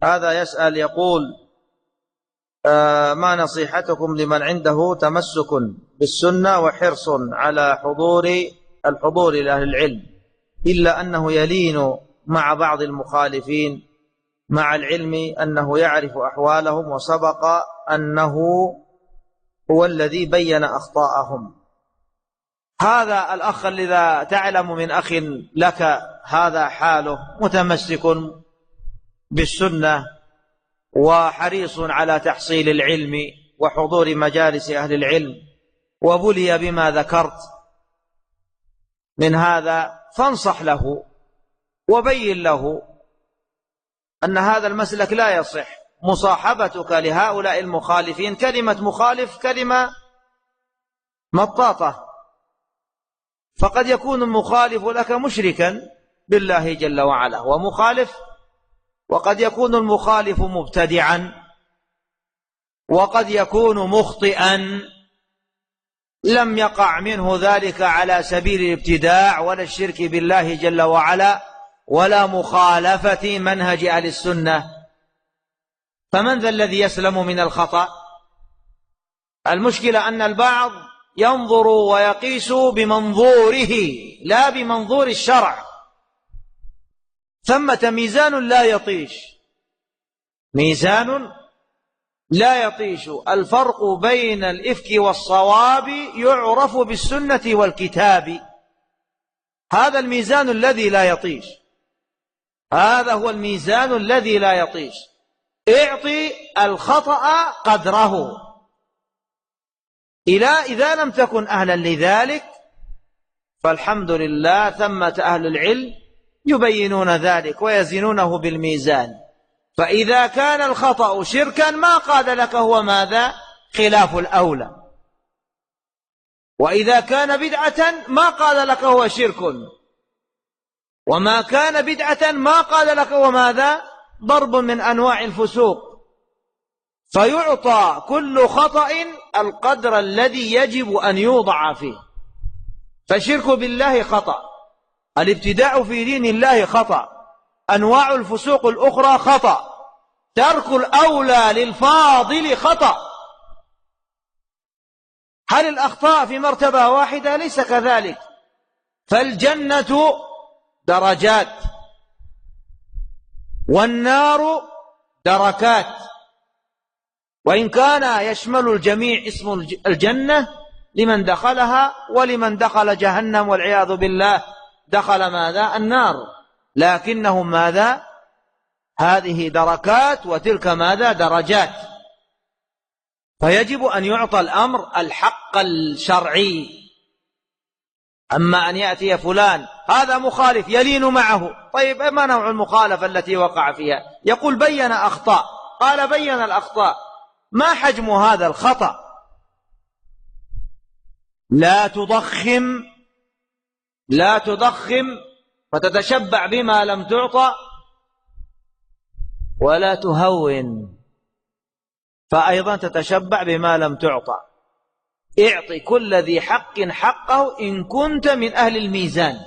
هذا يسأل يقول: ما نصيحتكم لمن عنده تمسك بالسنة وحرص على الحضور لأهل العلم، إلا أنه يلين مع بعض المخالفين، مع العلم أنه يعرف أحوالهم وسبق أنه هو الذي بين أخطاءهم؟ هذا الأخ الذي تعلم من أخ لك هذا حاله، متمسك بالسنة وحريص على تحصيل العلم وحضور مجالس أهل العلم، وبلي بما ذكرت من هذا، فانصح له وبين له أن هذا المسلك لا يصح. مصاحبتك لهؤلاء المخالفين، كلمة مخالف كلمة مطاطة، فقد يكون المخالف لك مشركا بالله جل وعلا ومخالف، وقد يكون المخالف مبتدعا، وقد يكون مخطئا لم يقع منه ذلك على سبيل الابتداع ولا الشرك بالله جل وعلا ولا مخالفة منهج أهل السنة، فمن ذا الذي يسلم من الخطأ؟ المشكلة أن البعض ينظر ويقيس بمنظوره لا بمنظور الشرع. ثمة ميزان لا يطيش، ميزان لا يطيش. الفرق بين الإفك والصواب يعرف بالسنة والكتاب، هذا الميزان الذي لا يطيش، هذا هو الميزان الذي لا يطيش. اعطي الخطأ قدره، إذا لم تكن أهلا لذلك فالحمد لله ثمة أهل العلم يبينون ذلك ويزنونه بالميزان. فإذا كان الخطأ شركا ما قال لك هو ماذا؟ خلاف الأولى. وإذا كان بدعة ما قال لك هو شرك، وما كان بدعة ما قال لك هو ماذا؟ ضرب من أنواع الفسوق. فيعطى كل خطأ القدر الذي يجب أن يوضع فيه. فالشرك بالله خطأ، الابتداع في دين الله خطأ، أنواع الفسوق الأخرى خطأ، ترك الأولى للفاضل خطأ. هل الأخطاء في مرتبة واحدة؟ ليس كذلك. فالجنة درجات والنار دركات، وإن كان يشمل الجميع اسم الجنة لمن دخلها، ولمن دخل جهنم والعياذ بالله دخل ماذا؟ النار، لكنهم ماذا؟ هذه دركات وتلك ماذا؟ درجات. فيجب أن يعطى الأمر الحق الشرعي. أما أن يأتي فلان هذا مخالف يلين معه، طيب ما نوع المخالفة التي وقع فيها؟ يقول بين أخطاء، قال بين الأخطاء، ما حجم هذا الخطأ؟ لا تضخم فتتشبع بما لم تعطى، ولا تهون فأيضا تتشبع بما لم تعطى. اعطي كل ذي حق حقه إن كنت من أهل الميزان.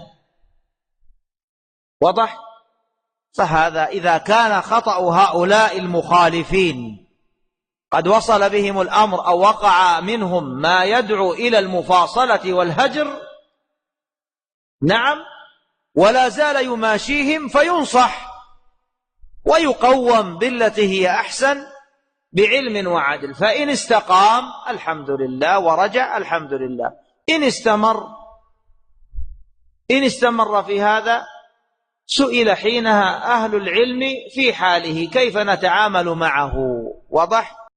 وضح؟ فهذا إذا كان خطأ هؤلاء المخالفين قد وصل بهم الأمر أو وقع منهم ما يدعو إلى المفاصلة والهجر، نعم، ولا زال يماشيهم، فينصح ويقوم بالتي هي أحسن بعلم وعدل. فإن استقام الحمد لله ورجع الحمد لله. إن استمر في هذا سئل حينها أهل العلم في حاله كيف نتعامل معه. وضح؟